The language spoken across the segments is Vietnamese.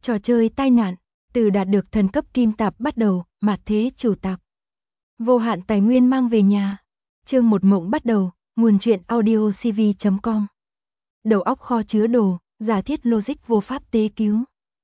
Trò chơi tai nạn, từ đạt được thần cấp kim tạp bắt đầu, mạt thế chủ tạp. Vô hạn tài nguyên mang về nhà. Chương 1 mộng bắt đầu, nguồn truyện audio cv.com. Đầu óc kho chứa đồ, giả thiết logic vô pháp tế cứu.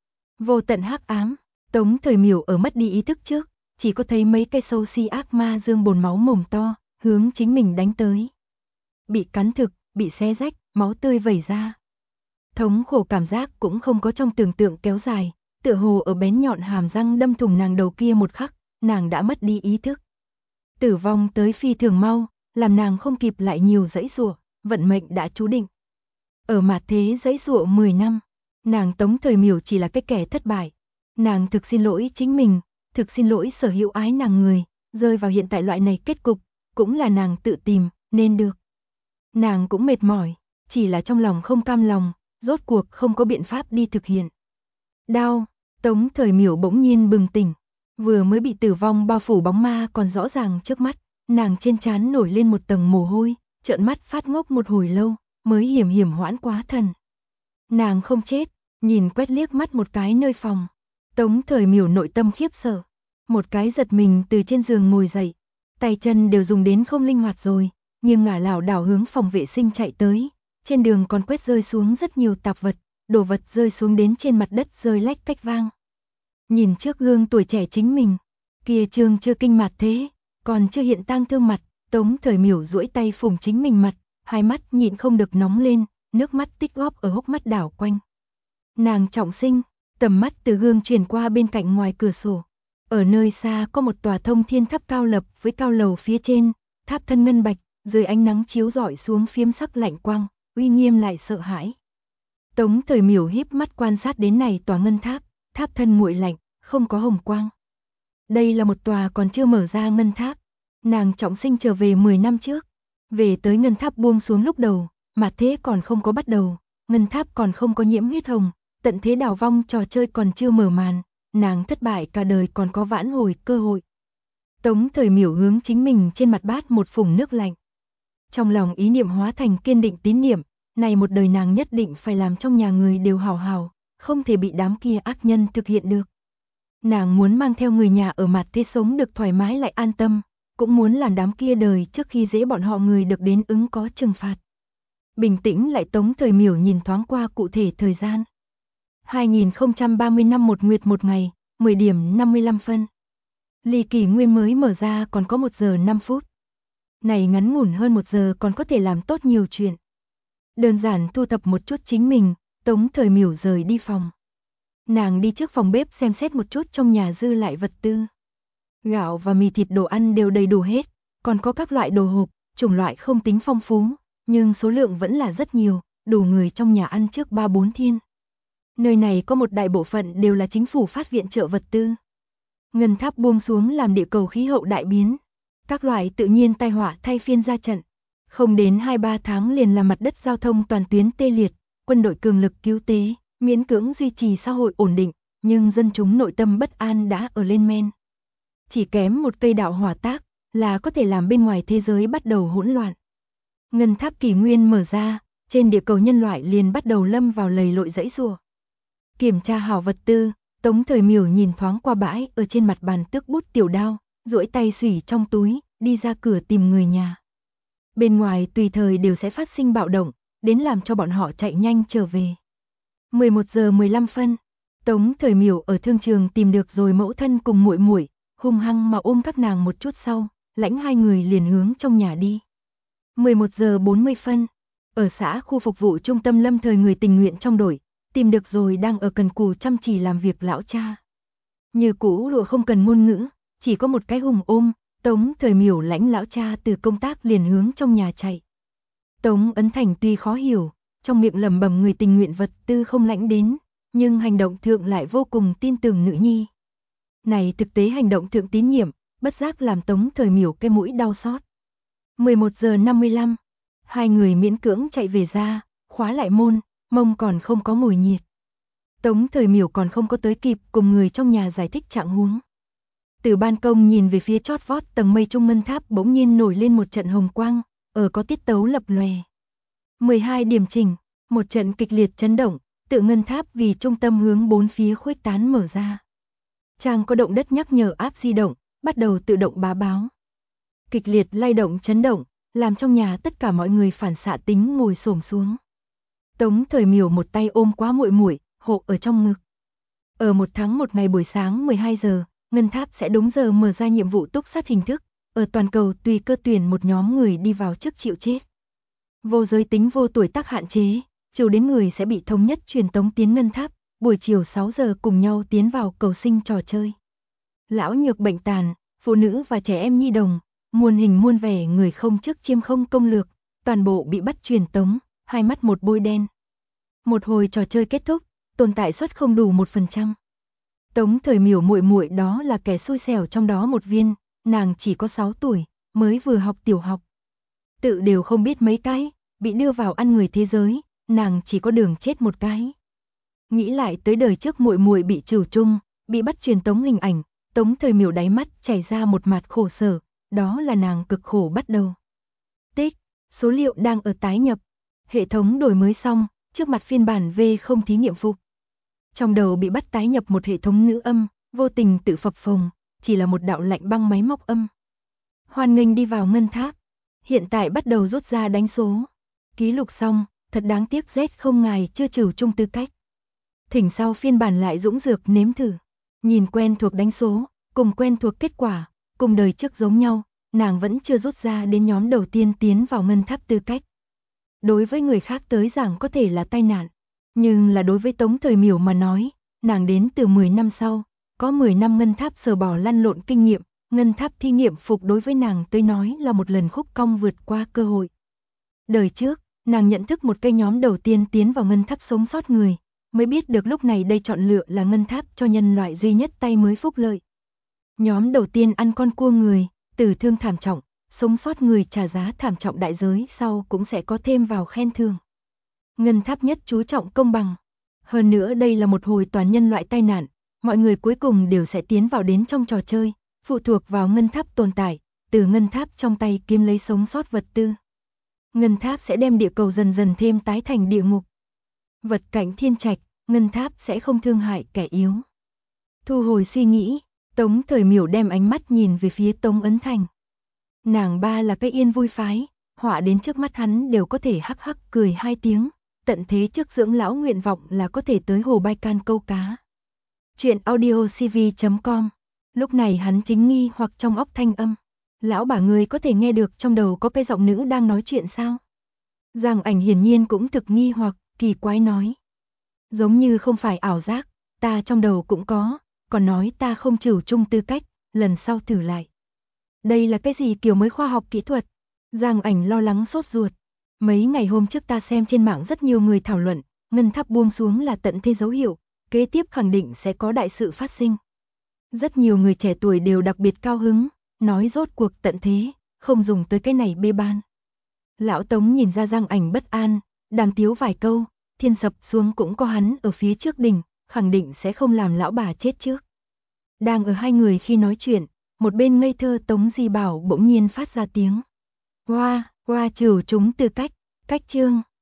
Vô tận hắc ám, Tống Thời Miểu ở mất đi ý thức trước, chỉ có thấy mấy cây sâu si ác ma dương bồn máu mồm to, hướng chính mình đánh tới. Bị cắn thực, bị xé rách, máu tươi vẩy ra. Thống khổ cảm giác cũng không có trong tưởng tượng kéo dài, tựa hồ ở bén nhọn hàm răng đâm thủng nàng đầu kia một khắc, nàng đã mất đi ý thức. Tử vong tới phi thường mau, làm nàng không kịp lại nhiều dãy giụa, vận mệnh đã chú định. Ở mạt thế dãy giụa 10 năm, nàng Tống Thời Miểu chỉ là cái kẻ thất bại. Nàng thực xin lỗi chính mình, thực xin lỗi sở hữu ái nàng người, rơi vào hiện tại loại này kết cục, cũng là nàng tự tìm, nên được. Nàng cũng mệt mỏi, chỉ là trong lòng không cam lòng, rốt cuộc không có biện pháp đi thực hiện. Đau, Tống Thời Miểu bỗng nhiên bừng tỉnh, vừa mới bị tử vong bao phủ bóng ma còn rõ ràng trước mắt, nàng trên trán nổi lên một tầng mồ hôi, trợn mắt phát ngốc một hồi lâu, mới hiểm hiểm hoãn quá thần. Nàng không chết, nhìn quét liếc mắt một cái nơi phòng. Tống Thời Miểu nội tâm khiếp sợ, một cái giật mình từ trên giường ngồi dậy, tay chân đều dùng đến không linh hoạt rồi, nhưng ngả lảo đảo hướng phòng vệ sinh chạy tới, trên đường còn quét rơi xuống rất nhiều tạp vật, đồ vật rơi xuống đến trên mặt đất rơi lách cách vang. Nhìn trước gương tuổi trẻ chính mình, kia trương chưa kinh mạt thế, còn chưa hiện tang thương mặt, Tống Thời Miểu duỗi tay phủng chính mình mặt, hai mắt nhịn không được nóng lên, nước mắt tích góp ở hốc mắt đảo quanh. Nàng trọng sinh, tầm mắt từ gương chuyển qua bên cạnh ngoài cửa sổ. Ở nơi xa có một tòa thông thiên tháp cao lập với cao lầu phía trên, tháp thân ngân bạch, dưới ánh nắng chiếu rọi xuống phiếm sắc lạnh quang, uy nghiêm lại sợ hãi. Tống Thời Miểu híp mắt quan sát đến này tòa ngân tháp, tháp thân nguội lạnh, không có hồng quang. Đây là một tòa còn chưa mở ra ngân tháp. Nàng trọng sinh trở về 10 năm trước, về tới ngân tháp buông xuống lúc đầu, mà thế còn không có bắt đầu, ngân tháp còn không có nhiễm huyết hồng, tận thế đảo vong trò chơi còn chưa mở màn, nàng thất bại cả đời còn có vãn hồi cơ hội. Tống Thời Miểu hướng chính mình trên mặt bát một phùng nước lạnh. Trong lòng ý niệm hóa thành kiên định tín niệm, này một đời nàng nhất định phải làm trong nhà người đều hảo hảo, không thể bị đám kia ác nhân thực hiện được. Nàng muốn mang theo người nhà ở mặt thế sống được thoải mái lại an tâm, cũng muốn làm đám kia đời trước khi dễ bọn họ người được đến ứng có trừng phạt. Bình tĩnh lại Tống Thời Miểu nhìn thoáng qua cụ thể thời gian. 2030 năm 1 nguyệt 1 ngày, 10 điểm 55 phân. Ly kỷ nguyên mới mở ra còn có 1 giờ 5 phút. Này ngắn ngủn hơn 1 giờ còn có thể làm tốt nhiều chuyện. Đơn giản thu thập một chút chính mình, Tống Thời Miểu rời đi phòng. Nàng đi trước phòng bếp xem xét một chút trong nhà dư lại vật tư. Gạo và mì thịt đồ ăn đều đầy đủ hết, còn có các loại đồ hộp, chủng loại không tính phong phú, nhưng số lượng vẫn là rất nhiều, đủ người trong nhà ăn trước 3-4 thiên. Nơi này có một đại bộ phận đều là chính phủ phát viện trợ vật tư. Ngân tháp buông xuống làm địa cầu khí hậu đại biến. Các loại tự nhiên tai họa thay phiên ra trận. Không đến 2-3 tháng liền làm mặt đất giao thông toàn tuyến tê liệt, quân đội cường lực cứu tế, miễn cưỡng duy trì xã hội ổn định, nhưng dân chúng nội tâm bất an đã ở lên men. Chỉ kém một cây đạo hỏa tác là có thể làm bên ngoài thế giới bắt đầu hỗn loạn. Ngân tháp kỷ nguyên mở ra, trên địa cầu nhân loại liền bắt đầu lâm vào lầy lội dãy rùa. Kiểm tra hảo vật tư, Tống Thời Miểu nhìn thoáng qua bãi ở trên mặt bàn tước bút tiểu đao, duỗi tay xủy trong túi, đi ra cửa tìm người nhà. Bên ngoài tùy thời đều sẽ phát sinh bạo động, đến làm cho bọn họ chạy nhanh trở về. 11 giờ 15 phân, Tống Thời Miểu ở thương trường tìm được rồi mẫu thân cùng muội muội, hung hăng mà ôm các nàng một chút sau, lãnh hai người liền hướng trong nhà đi. 11 giờ 40 phân, ở xã khu phục vụ trung tâm lâm thời người tình nguyện trong đội, tìm được rồi đang ở cần cù chăm chỉ làm việc lão cha. Như cũ lụa không cần ngôn ngữ, chỉ có một cái hùng ôm, Tống Thời Miểu lãnh lão cha từ công tác liền hướng trong nhà chạy. Tống Ấn Thành tuy khó hiểu, trong miệng lẩm bẩm người tình nguyện vật tư không lãnh đến, nhưng hành động thượng lại vô cùng tin tưởng nữ nhi. Này thực tế hành động thượng tín nhiệm, bất giác làm Tống Thời Miểu cái mũi đau xót. 11 giờ 55, hai người miễn cưỡng chạy về ra, khóa lại môn, mông còn không có mùi nhiệt. Tống Thời Miểu còn không có tới kịp cùng người trong nhà giải thích trạng huống. Từ ban công nhìn về phía chót vót tầng mây trung ngân tháp bỗng nhiên nổi lên một trận hồng quang, ở có tiết tấu lập lòe. 12 điểm chỉnh, một trận kịch liệt chấn động, tự ngân tháp vì trung tâm hướng bốn phía khuếch tán mở ra. Trang có động đất nhắc nhở áp di động, bắt đầu tự động bá báo. Kịch liệt lay động chấn động, làm trong nhà tất cả mọi người phản xạ tính ngồi xổm xuống. Tống Thời Miểu một tay ôm quá muội muội, hộ ở trong ngực. Ở 1 tháng 1 ngày buổi sáng 12 giờ, ngân tháp sẽ đúng giờ mở ra nhiệm vụ túc sát hình thức, ở toàn cầu tùy cơ tuyển một nhóm người đi vào trước chịu chết. Vô giới tính vô tuổi tác hạn chế, chiều đến người sẽ bị thống nhất truyền tống tiến ngân tháp, buổi chiều 6 giờ cùng nhau tiến vào cầu sinh trò chơi. Lão nhược bệnh tàn, phụ nữ và trẻ em nhi đồng, muôn hình muôn vẻ người không chức chiêm không công lược, toàn bộ bị bắt truyền tống, hai mắt một bôi đen. Một hồi trò chơi kết thúc, tồn tại suất không đủ 1%. Tống Thời Miểu muội muội đó là kẻ xui xẻo trong đó một viên, nàng chỉ có 6 tuổi, mới vừa học tiểu học. Tự đều không biết mấy cái, bị đưa vào ăn người thế giới, nàng chỉ có đường chết một cái. Nghĩ lại tới đời trước muội muội bị trừ chung, bị bắt truyền tống hình ảnh, Tống Thời Miểu đáy mắt chảy ra một mạt khổ sở, đó là nàng cực khổ bắt đầu. Tích, số liệu đang ở tái nhập, hệ thống đổi mới xong, trước mặt phiên bản V không thí nghiệm phục. Trong đầu bị bắt tái nhập một hệ thống nữ âm, vô tình tự phập phồng, chỉ là một đạo lạnh băng máy móc âm. Hoan nghênh đi vào ngân tháp, hiện tại bắt đầu rút ra đánh số. Ký lục xong, thật đáng tiếc Z không ngài chưa trừ chung tư cách. Thỉnh sau phiên bản lại dũng dược nếm thử. Nhìn quen thuộc đánh số, cùng quen thuộc kết quả, cùng đời trước giống nhau, nàng vẫn chưa rút ra đến nhóm đầu tiên tiến vào ngân tháp tư cách. Đối với người khác tới giảng có thể là tai nạn, nhưng là đối với Tống Thời Miểu mà nói, nàng đến từ 10 năm sau, có 10 năm ngân tháp sờ bỏ lăn lộn kinh nghiệm, ngân tháp thi nghiệm phục đối với nàng tới nói là một lần khúc cong vượt qua cơ hội. Đời trước, nàng nhận thức một cái nhóm đầu tiên tiến vào ngân tháp sống sót người, mới biết được lúc này đây chọn lựa là ngân tháp cho nhân loại duy nhất tay mới phúc lợi. Nhóm đầu tiên ăn con cua người, tử thương thảm trọng, sống sót người trả giá thảm trọng đại giới sau cũng sẽ có thêm vào khen thưởng. Ngân tháp nhất chú trọng công bằng. Hơn nữa đây là một hồi toàn nhân loại tai nạn, mọi người cuối cùng đều sẽ tiến vào đến trong trò chơi, phụ thuộc vào ngân tháp tồn tại, từ ngân tháp trong tay kiếm lấy sống sót vật tư. Ngân tháp sẽ đem địa cầu dần dần thêm tái thành địa ngục. Vật cảnh thiên trạch, ngân tháp sẽ không thương hại kẻ yếu. Thu hồi suy nghĩ, Tống Thời Miểu đem ánh mắt nhìn về phía Tống Ấn Thành. Nàng ba là cái yên vui phái, họa đến trước mắt hắn đều có thể hắc hắc cười 2 tiếng, tận thế trước dưỡng lão nguyện vọng là có thể tới hồ Bai Can câu cá. Chuyện audiocv.com. Lúc này hắn chính nghi hoặc trong óc thanh âm. Lão bà người có thể nghe được trong đầu có cái giọng nữ đang nói chuyện sao? Giang Ảnh hiển nhiên cũng thực nghi hoặc, kỳ quái nói. Giống như không phải ảo giác, ta trong đầu cũng có, còn nói ta không trừ chung tư cách, lần sau thử lại. Đây là cái gì kiểu mới khoa học kỹ thuật? Giang Ảnh lo lắng sốt ruột. Mấy ngày hôm trước ta xem trên mạng rất nhiều người thảo luận, ngân tháp buông xuống là tận thế dấu hiệu, kế tiếp khẳng định sẽ có đại sự phát sinh. Rất nhiều người trẻ tuổi đều đặc biệt cao hứng, nói rốt cuộc tận thế, không dùng tới cái này bê ban. Lão Tống nhìn ra Giang Ảnh bất an, đàm tiếu vài câu, thiên sập xuống cũng có hắn ở phía trước đỉnh, khẳng định sẽ không làm lão bà chết trước. Đang ở hai người khi nói chuyện, một bên ngây thơ Tống Di Bảo bỗng nhiên phát ra tiếng. Hoa, hoa trừ chúng tư cách, cách chương.